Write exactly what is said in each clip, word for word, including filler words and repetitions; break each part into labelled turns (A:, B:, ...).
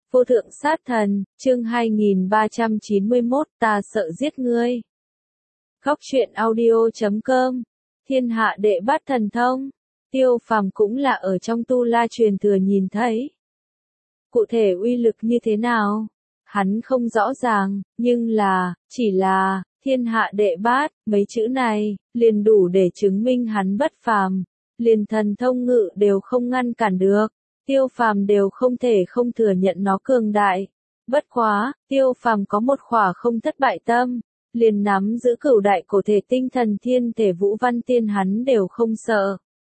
A: Vô thượng sát thần, chương hai nghìn ba trăm chín mươi mốt, ta sợ giết ngươi. Góc truyện audio chấm com, thiên hạ đệ bát thần thông, Tiêu Phàm cũng là ở trong tu la truyền thừa nhìn thấy. Cụ thể uy lực như thế nào? Hắn không rõ ràng, nhưng là, chỉ là, thiên hạ đệ bát, mấy chữ này, liền đủ để chứng minh hắn bất phàm, liền thần thông ngự đều không ngăn cản được. Tiêu Phàm đều không thể không thừa nhận nó cường đại. Bất quá, Tiêu Phàm có một khỏa không thất bại tâm, liền nắm giữ cửu đại cổ thể tinh thần thiên thể Vũ Văn Tiên hắn đều không sợ.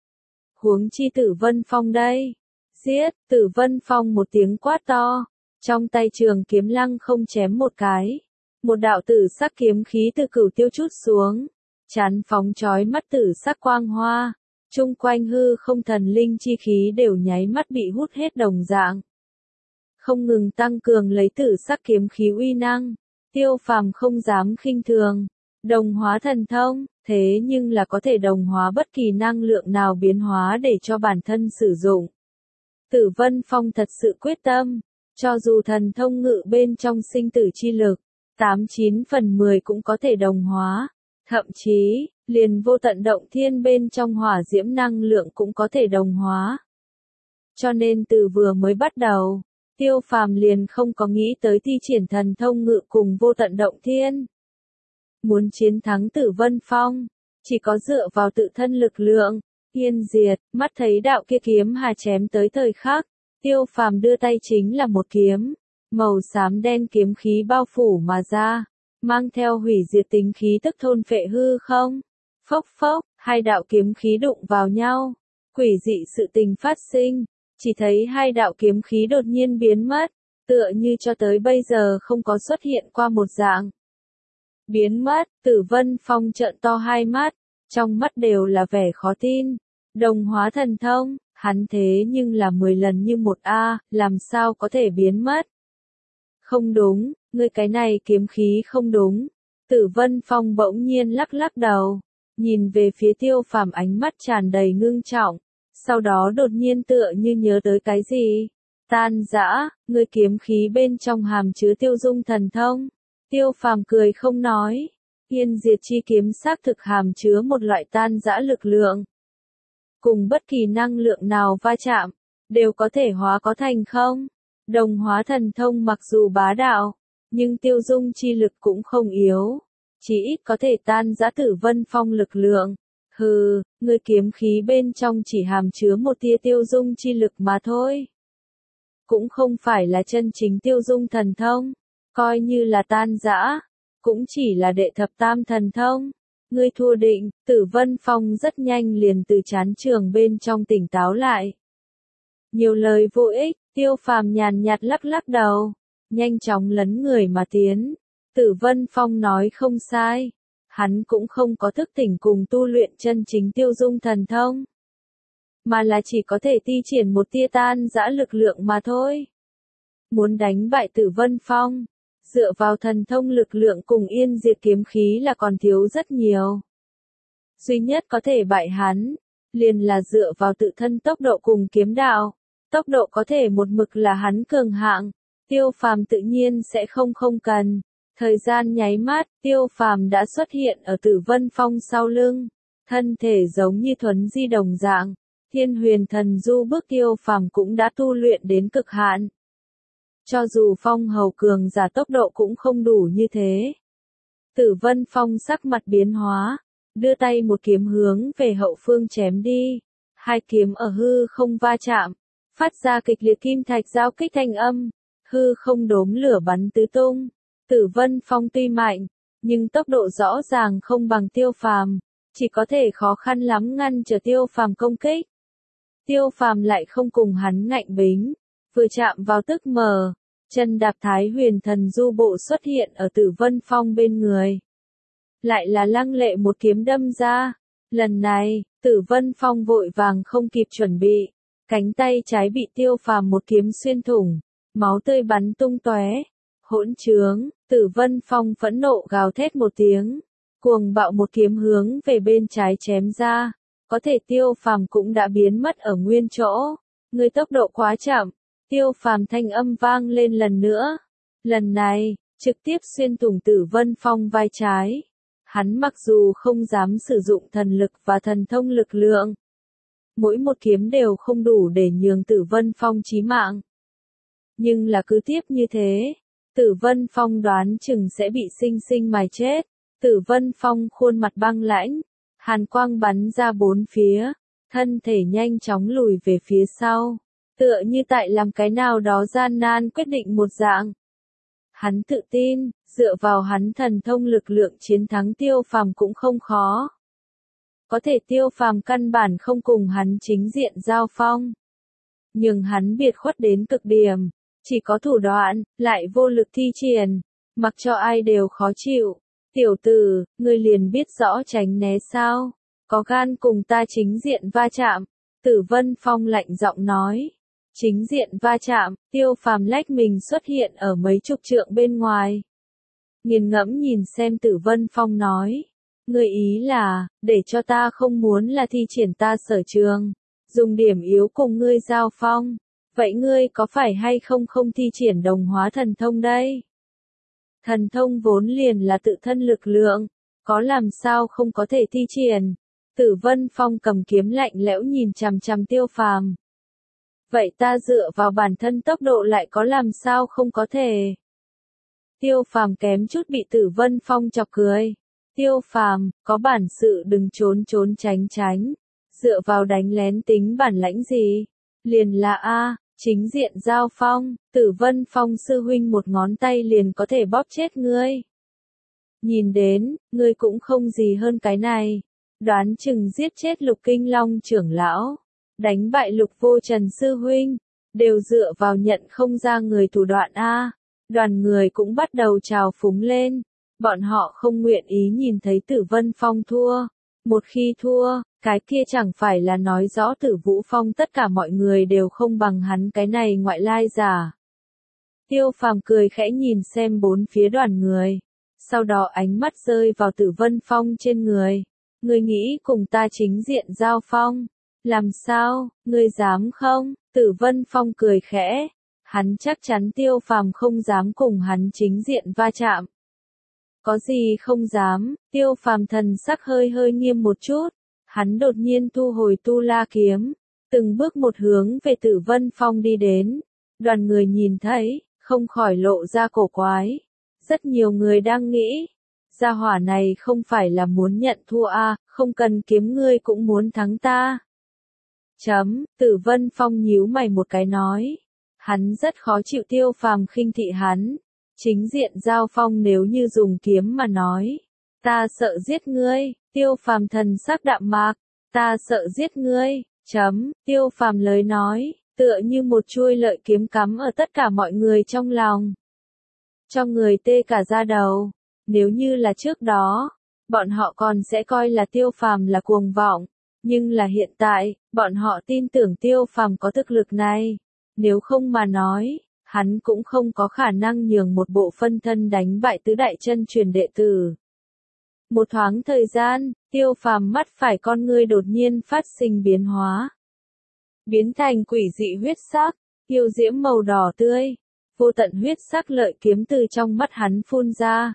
A: Huống chi Tử Vân Phong đây. Giết, Tử Vân Phong một tiếng quát to, trong tay trường kiếm lăng không chém một cái. Một đạo tử sắc kiếm khí từ cửu tiêu chút xuống, chán phóng chói mắt tử sắc quang hoa. Trung quanh hư không thần linh chi khí đều nháy mắt bị hút hết đồng dạng. Không ngừng tăng cường lấy tử sắc kiếm khí uy năng, Tiêu Phàm không dám khinh thường. Đồng hóa thần thông, thế nhưng là có thể đồng hóa bất kỳ năng lượng nào biến hóa để cho bản thân sử dụng. Tử Vân Phong thật sự quyết tâm, cho dù thần thông ngự bên trong sinh tử chi lực, tám chín phần mười cũng có thể đồng hóa, thậm chí liền vô tận động thiên bên trong hỏa diễm năng lượng cũng có thể đồng hóa. Cho nên từ vừa mới bắt đầu, Tiêu Phàm liền không có nghĩ tới thi triển thần thông ngự cùng vô tận động thiên. Muốn chiến thắng Tử Vân Phong, chỉ có dựa vào tự thân lực lượng. Yên diệt, mắt thấy đạo kia kiếm hà chém tới thời khắc, Tiêu Phàm đưa tay chính là một kiếm, màu xám đen kiếm khí bao phủ mà ra, mang theo hủy diệt tính khí tức thôn phệ hư không. Phốc phốc, hai đạo kiếm khí đụng vào nhau, quỷ dị sự tình phát sinh, chỉ thấy hai đạo kiếm khí đột nhiên biến mất, tựa như cho tới bây giờ không có xuất hiện qua một dạng. Biến mất, Tử Vân Phong trợn to hai mắt, trong mắt đều là vẻ khó tin. Đồng hóa thần thông, hắn thế nhưng là mười lần như một A, làm sao có thể biến mất? Không đúng, ngươi cái này kiếm khí không đúng. Tử Vân Phong bỗng nhiên lắc lắc đầu, nhìn về phía Tiêu Phàm ánh mắt tràn đầy ngưng trọng, sau đó đột nhiên tựa như nhớ tới cái gì. Tan rã, ngươi kiếm khí bên trong hàm chứa tiêu dung thần thông. Tiêu Phàm cười không nói, Yên diệt chi kiếm xác thực hàm chứa một loại tan rã lực lượng. Cùng bất kỳ năng lượng nào va chạm, đều có thể hóa có thành không. Đồng hóa thần thông mặc dù bá đạo, nhưng tiêu dung chi lực cũng không yếu. Chỉ ít có thể tan rã Tử Vân Phong lực lượng. Hừ, ngươi kiếm khí bên trong chỉ hàm chứa một tia tiêu dung chi lực mà thôi. Cũng không phải là chân chính tiêu dung thần thông, coi như là tan rã, cũng chỉ là đệ thập tam thần thông. Ngươi thua định, Tử Vân Phong rất nhanh liền từ chán trường bên trong tỉnh táo lại. Nhiều lời vô ích, Tiêu Phàm nhàn nhạt lắc lắc đầu, nhanh chóng lấn người mà tiến. Tử Vân Phong nói không sai, hắn cũng không có thức tỉnh cùng tu luyện chân chính tiêu dung thần thông, mà là chỉ có thể thi triển một tia tan dã lực lượng mà thôi. Muốn đánh bại Tử Vân Phong, dựa vào thần thông lực lượng cùng yên diệt kiếm khí là còn thiếu rất nhiều. Duy nhất có thể bại hắn, liền là dựa vào tự thân tốc độ cùng kiếm đạo. Tốc độ có thể một mực là hắn cường hạng, Tiêu Phàm tự nhiên sẽ không không cần. Thời gian nháy mắt, Tiêu Phàm đã xuất hiện ở Tử Vân Phong sau lưng, thân thể giống như thuấn di đồng dạng, Thiên Huyền Thần Du bước Tiêu Phàm cũng đã tu luyện đến cực hạn. Cho dù phong hầu cường giả tốc độ cũng không đủ như thế. Tử Vân Phong sắc mặt biến hóa, đưa tay một kiếm hướng về hậu phương chém đi, hai kiếm ở hư không va chạm, phát ra kịch liệt kim thạch giao kích thanh âm, hư không đốm lửa bắn tứ tung. Tử Vân Phong tuy mạnh, nhưng tốc độ rõ ràng không bằng Tiêu Phàm, chỉ có thể khó khăn lắm ngăn trở Tiêu Phàm công kích. Tiêu Phàm lại không cùng hắn ngạnh bính, vừa chạm vào tức mở, chân đạp Thái Huyền Thần Du bộ xuất hiện ở Tử Vân Phong bên người. Lại là lăng lệ một kiếm đâm ra, lần này, Tử Vân Phong vội vàng không kịp chuẩn bị, cánh tay trái bị Tiêu Phàm một kiếm xuyên thủng, máu tươi bắn tung tóe. Hỗn trướng, Tử Vân Phong phẫn nộ gào thét một tiếng, cuồng bạo một kiếm hướng về bên trái chém ra, có thể Tiêu Phàm cũng đã biến mất ở nguyên chỗ. Ngươi tốc độ quá chậm. Tiêu Phàm thanh âm vang lên lần nữa. Lần này, trực tiếp xuyên thủng Tử Vân Phong vai trái. Hắn mặc dù không dám sử dụng thần lực và thần thông lực lượng, mỗi một kiếm đều không đủ để nhường Tử Vân Phong chí mạng. Nhưng là cứ tiếp như thế, Tử Vân Phong đoán chừng sẽ bị sinh sinh mài chết. Tử Vân Phong khuôn mặt băng lãnh, hàn quang bắn ra bốn phía, thân thể nhanh chóng lùi về phía sau, tựa như tại làm cái nào đó gian nan quyết định một dạng. Hắn tự tin, dựa vào hắn thần thông lực lượng chiến thắng Tiêu Phàm cũng không khó. Có thể Tiêu Phàm căn bản không cùng hắn chính diện giao phong, nhưng hắn biệt khuất đến cực điểm, chỉ có thủ đoạn, lại vô lực thi triển, mặc cho ai đều khó chịu. Tiểu tử, ngươi liền biết rõ tránh né sao? Có gan cùng ta chính diện va chạm? Tử Vân Phong lạnh giọng nói. Chính diện va chạm, Tiêu Phàm lách mình xuất hiện ở mấy chục trượng bên ngoài. Nghiền ngẫm nhìn xem Tử Vân Phong nói. Ngươi ý là, để cho ta không muốn là thi triển ta sở trường, dùng điểm yếu cùng ngươi giao phong. Vậy ngươi có phải hay không không thi triển đồng hóa thần thông đây? Thần thông vốn liền là tự thân lực lượng, có làm sao không có thể thi triển. Tử Vân Phong cầm kiếm lạnh lẽo nhìn chằm chằm Tiêu Phàm. Vậy ta dựa vào bản thân tốc độ lại có làm sao không có thể. Tiêu Phàm kém chút bị Tử Vân Phong chọc cười. Tiêu Phàm, có bản sự đừng trốn trốn tránh tránh, dựa vào đánh lén tính bản lãnh gì? Liền là a, chính diện giao phong, Tử Vân Phong sư huynh một ngón tay liền có thể bóp chết ngươi. Nhìn đến, ngươi cũng không gì hơn cái này, đoán chừng giết chết Lục Kinh Long trưởng lão, đánh bại Lục Vô Trần sư huynh, đều dựa vào nhận không ra người thủ đoạn a. Đoàn người cũng bắt đầu trào phúng lên, bọn họ không nguyện ý nhìn thấy Tử Vân Phong thua. Một khi thua, cái kia chẳng phải là nói rõ Tử Vũ Phong tất cả mọi người đều không bằng hắn cái này ngoại lai giả. Tiêu Phàm cười khẽ nhìn xem bốn phía đoàn người, sau đó ánh mắt rơi vào Tử Vân Phong trên người. Ngươi nghĩ cùng ta chính diện giao phong? Làm sao, ngươi dám không? Tử Vân Phong cười khẽ, hắn chắc chắn Tiêu Phàm không dám cùng hắn chính diện va chạm. Có gì không dám, Tiêu Phàm thần sắc hơi hơi nghiêm một chút, hắn đột nhiên thu hồi tu la kiếm, từng bước một hướng về Tử Vân Phong đi đến. Đoàn người nhìn thấy, không khỏi lộ ra cổ quái. Rất nhiều người đang nghĩ, gia hỏa này không phải là muốn nhận thua à, không cần kiếm ngươi cũng muốn thắng ta. Chấm, Tử Vân Phong nhíu mày một cái nói, hắn rất khó chịu Tiêu Phàm khinh thị hắn. Chính diện giao phong nếu như dùng kiếm mà nói, ta sợ giết ngươi. Tiêu Phàm thần sắc đạm mạc, ta sợ giết ngươi. Chấm, Tiêu Phàm lời nói, tựa như một chuôi lợi kiếm cắm ở tất cả mọi người trong lòng. Cho người tê cả da đầu, nếu như là trước đó, bọn họ còn sẽ coi là Tiêu Phàm là cuồng vọng, nhưng là hiện tại, bọn họ tin tưởng Tiêu Phàm có thực lực này, nếu không mà nói, hắn cũng không có khả năng nhường một bộ phân thân đánh bại tứ đại chân truyền đệ tử. Một thoáng thời gian, Tiêu Phàm mắt phải con ngươi đột nhiên phát sinh biến hóa. Biến thành quỷ dị huyết sắc, yêu diễm màu đỏ tươi, vô tận huyết sắc lợi kiếm từ trong mắt hắn phun ra.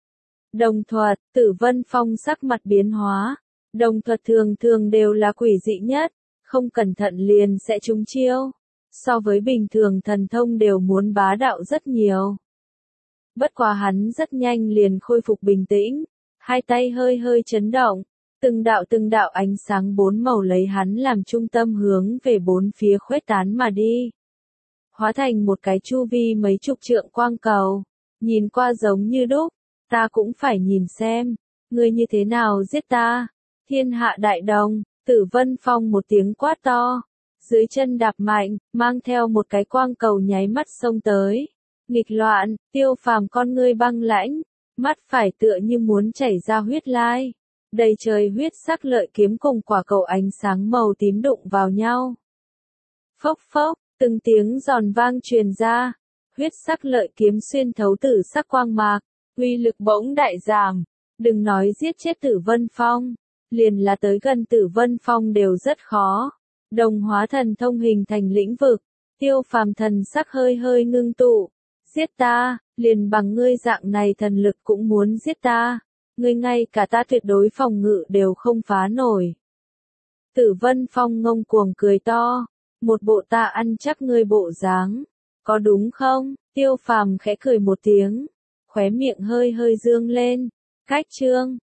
A: Đồng thuật, Tử Vân Phong sắc mặt biến hóa. Đồng thuật thường thường đều là quỷ dị nhất, không cẩn thận liền sẽ trúng chiêu. So với bình thường thần thông đều muốn bá đạo rất nhiều. Bất quá hắn rất nhanh liền khôi phục bình tĩnh, hai tay hơi hơi chấn động, từng đạo từng đạo ánh sáng bốn màu lấy hắn làm trung tâm hướng về bốn phía khuếch tán mà đi. Hóa thành một cái chu vi mấy chục trượng quang cầu, nhìn qua giống như đúc, ta cũng phải nhìn xem, ngươi như thế nào giết ta. Thiên hạ đại đồng, Tử Vân Phong một tiếng quát to. Dưới chân đạp mạnh, mang theo một cái quang cầu nháy mắt xông tới. Nghịch loạn, Tiêu Phàm con ngươi băng lãnh, mắt phải tựa như muốn chảy ra huyết lai. Đầy trời huyết sắc lợi kiếm cùng quả cầu ánh sáng màu tím đụng vào nhau. Phốc phốc, từng tiếng giòn vang truyền ra. Huyết sắc lợi kiếm xuyên thấu tử sắc quang mạc, uy lực bỗng đại giảm. Đừng nói giết chết Tử Vân Phong, liền là tới gần Tử Vân Phong đều rất khó. Đồng hóa thần thông hình thành lĩnh vực, Tiêu Phàm thần sắc hơi hơi ngưng tụ. Giết ta, liền bằng ngươi dạng này thần lực cũng muốn giết ta. Ngươi ngay cả ta tuyệt đối phòng ngự đều không phá nổi. Tử Vân Phong ngông cuồng cười to. Một bộ ta ăn chắc ngươi bộ dáng. Có đúng không? Tiêu Phàm khẽ cười một tiếng. Khóe miệng hơi hơi dương lên. Cách chương.